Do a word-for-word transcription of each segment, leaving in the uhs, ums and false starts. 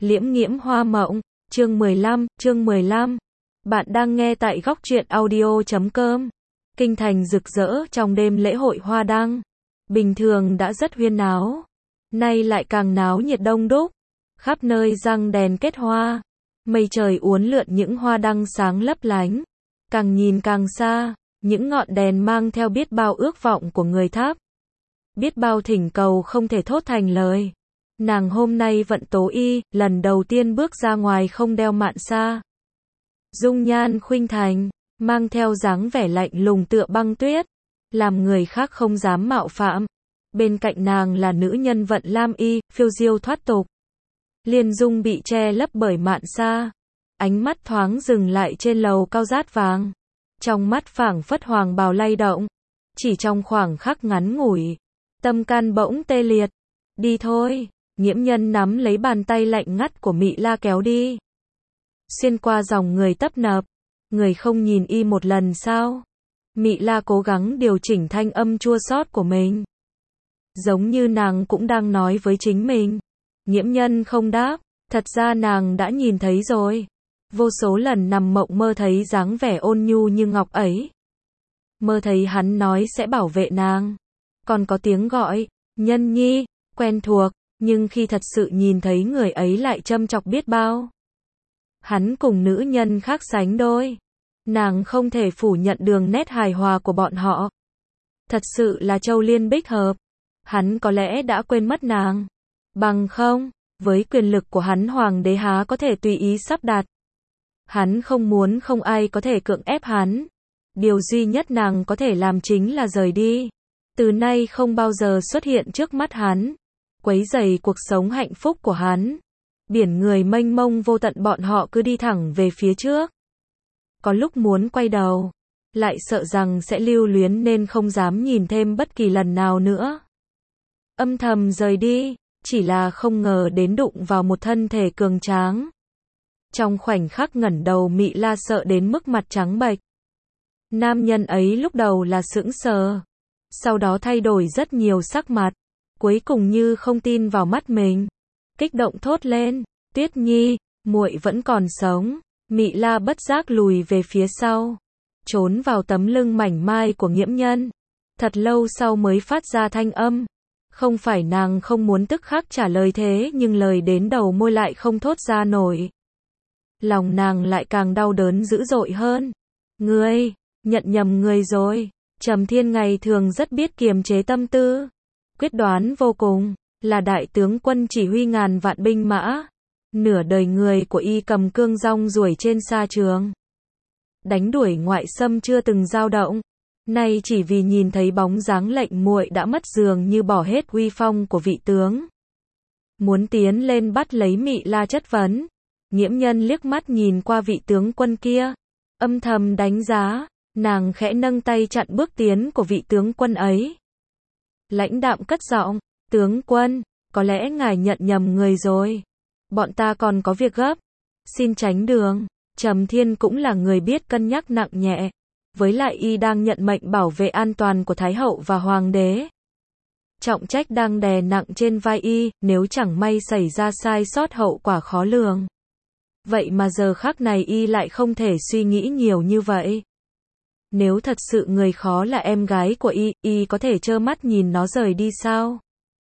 Liễm nghiễm hoa mộng, chương mười lăm, chương mười lăm. Bạn đang nghe tại góc truyện audio chấm com. Kinh thành rực rỡ trong đêm lễ hội hoa đăng. Bình thường đã rất huyên náo, nay lại càng náo nhiệt đông đúc. Khắp nơi răng đèn kết hoa, mây trời uốn lượn những hoa đăng sáng lấp lánh. Càng nhìn càng xa, những ngọn đèn mang theo biết bao ước vọng của người tháp. Biết bao thỉnh cầu không thể thốt thành lời. Nàng hôm nay vận tố y, lần đầu tiên bước ra ngoài không đeo mạn sa. Dung nhan khuynh thành, mang theo dáng vẻ lạnh lùng tựa băng tuyết, làm người khác không dám mạo phạm. Bên cạnh nàng là nữ nhân vận lam y, phiêu diêu thoát tục. Liên Dung bị che lấp bởi mạn sa, ánh mắt thoáng dừng lại trên lầu cao rát vàng. Trong mắt phảng phất hoàng bào lay động, chỉ trong khoảng khắc ngắn ngủi, tâm can bỗng tê liệt. Đi thôi. Nghiễm nhân nắm lấy bàn tay lạnh ngắt của Mị La kéo đi. Xuyên qua dòng người tấp nập. Người không nhìn y một lần sao? Mị La cố gắng điều chỉnh thanh âm chua xót của mình. Giống như nàng cũng đang nói với chính mình. Nghiễm nhân không đáp. Thật ra nàng đã nhìn thấy rồi. Vô số lần nằm mộng mơ thấy dáng vẻ ôn nhu như ngọc ấy. Mơ thấy hắn nói sẽ bảo vệ nàng. Còn có tiếng gọi, nhân nhi, quen thuộc. Nhưng khi thật sự nhìn thấy người ấy lại châm chọc biết bao. Hắn cùng nữ nhân khác sánh đôi. Nàng không thể phủ nhận đường nét hài hòa của bọn họ. Thật sự là châu liên bích hợp. Hắn có lẽ đã quên mất nàng. Bằng không, với quyền lực của hắn hoàng đế há có thể tùy ý sắp đặt. Hắn không muốn không ai có thể cưỡng ép hắn. Điều duy nhất nàng có thể làm chính là rời đi. Từ nay không bao giờ xuất hiện trước mắt hắn. Quấy rầy cuộc sống hạnh phúc của hắn. Biển người mênh mông vô tận bọn họ cứ đi thẳng về phía trước. Có lúc muốn quay đầu, lại sợ rằng sẽ lưu luyến nên không dám nhìn thêm bất kỳ lần nào nữa. Âm thầm rời đi, chỉ là không ngờ đến đụng vào một thân thể cường tráng. Trong khoảnh khắc ngẩng đầu Mị La sợ đến mức mặt trắng bệch. Nam nhân ấy lúc đầu là sững sờ, sau đó thay đổi rất nhiều sắc mặt. Cuối cùng như không tin vào mắt mình, kích động thốt lên, Tuyết Nhi, muội vẫn còn sống. Mị La bất giác lùi về phía sau, trốn vào tấm lưng mảnh mai của Nghiễm nhân. Thật lâu sau mới phát ra thanh âm. Không phải nàng không muốn tức khắc trả lời thế nhưng lời đến đầu môi lại không thốt ra nổi. Lòng nàng lại càng đau đớn dữ dội hơn. Ngươi, nhận nhầm người rồi. Trầm Thiên ngày thường rất biết kiềm chế tâm tư. Quyết đoán vô cùng, là đại tướng quân chỉ huy ngàn vạn binh mã. Nửa đời người của y cầm cương rong ruổi trên sa trường. Đánh đuổi ngoại xâm chưa từng dao động. Nay chỉ vì nhìn thấy bóng dáng lệnh muội đã mất dường như bỏ hết uy phong của vị tướng. Muốn tiến lên bắt lấy Mị La chất vấn. Nghiễm nhân liếc mắt nhìn qua vị tướng quân kia. Âm thầm đánh giá, nàng khẽ nâng tay chặn bước tiến của vị tướng quân ấy. Lãnh đạm cất giọng, tướng quân, có lẽ ngài nhận nhầm người rồi. Bọn ta còn có việc gấp. Xin tránh đường. Trầm Thiên cũng là người biết cân nhắc nặng nhẹ. Với lại y đang nhận mệnh bảo vệ an toàn của Thái hậu và Hoàng đế. Trọng trách đang đè nặng trên vai y, nếu chẳng may xảy ra sai sót hậu quả khó lường. Vậy mà giờ khắc này y lại không thể suy nghĩ nhiều như vậy. Nếu thật sự người khó là em gái của y, y có thể trơ mắt nhìn nó rời đi sao?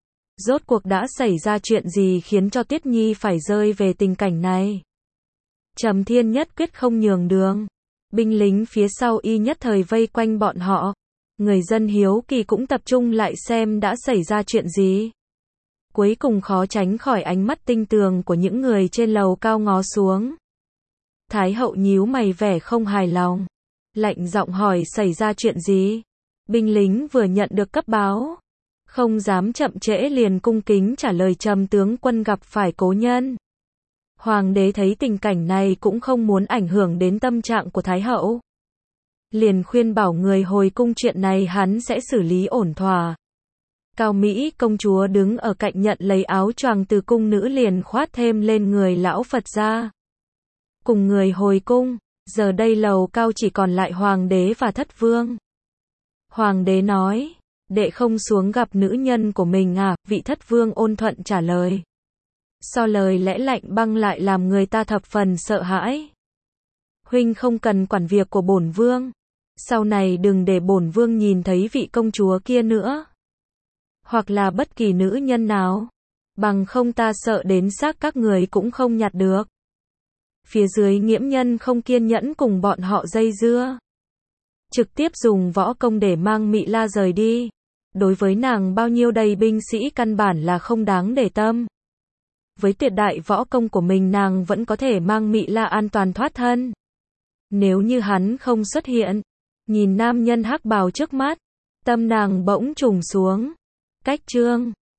Rốt cuộc đã xảy ra chuyện gì khiến cho Tuyết Nhi phải rơi về tình cảnh này? Trầm Thiên nhất quyết không nhường đường. Binh lính phía sau y nhất thời vây quanh bọn họ. Người dân hiếu kỳ cũng tập trung lại xem đã xảy ra chuyện gì. Cuối cùng khó tránh khỏi ánh mắt tinh tường của những người trên lầu cao ngó xuống. Thái hậu nhíu mày vẻ không hài lòng. Lạnh giọng hỏi xảy ra chuyện gì? Binh lính vừa nhận được cấp báo. Không dám chậm trễ liền cung kính trả lời Trầm tướng quân gặp phải cố nhân. Hoàng đế thấy tình cảnh này cũng không muốn ảnh hưởng đến tâm trạng của Thái hậu. Liền khuyên bảo người hồi cung chuyện này hắn sẽ xử lý ổn thỏa. Cao Mỹ công chúa đứng ở cạnh nhận lấy áo choàng từ cung nữ liền khoát thêm lên người lão Phật gia. Cùng người hồi cung. Giờ đây lầu cao chỉ còn lại hoàng đế và thất vương. Hoàng đế nói, đệ không xuống gặp nữ nhân của mình à? Vị thất vương ôn thuận trả lời. So lời lẽ lạnh băng lại làm người ta thập phần sợ hãi. Huynh không cần quản việc của bổn vương. Sau này đừng để bổn vương nhìn thấy vị công chúa kia nữa. Hoặc là bất kỳ nữ nhân nào. Bằng không ta sợ đến xác các người cũng không nhặt được. Phía dưới nghiễm nhân không kiên nhẫn cùng bọn họ dây dưa. Trực tiếp dùng võ công để mang Mị La rời đi. Đối với nàng bao nhiêu đầy binh sĩ căn bản là không đáng để tâm. Với tuyệt đại võ công của mình nàng vẫn có thể mang Mị La an toàn thoát thân. Nếu như hắn không xuất hiện, nhìn nam nhân hắc bào trước mắt, tâm nàng bỗng trùng xuống. Cách chương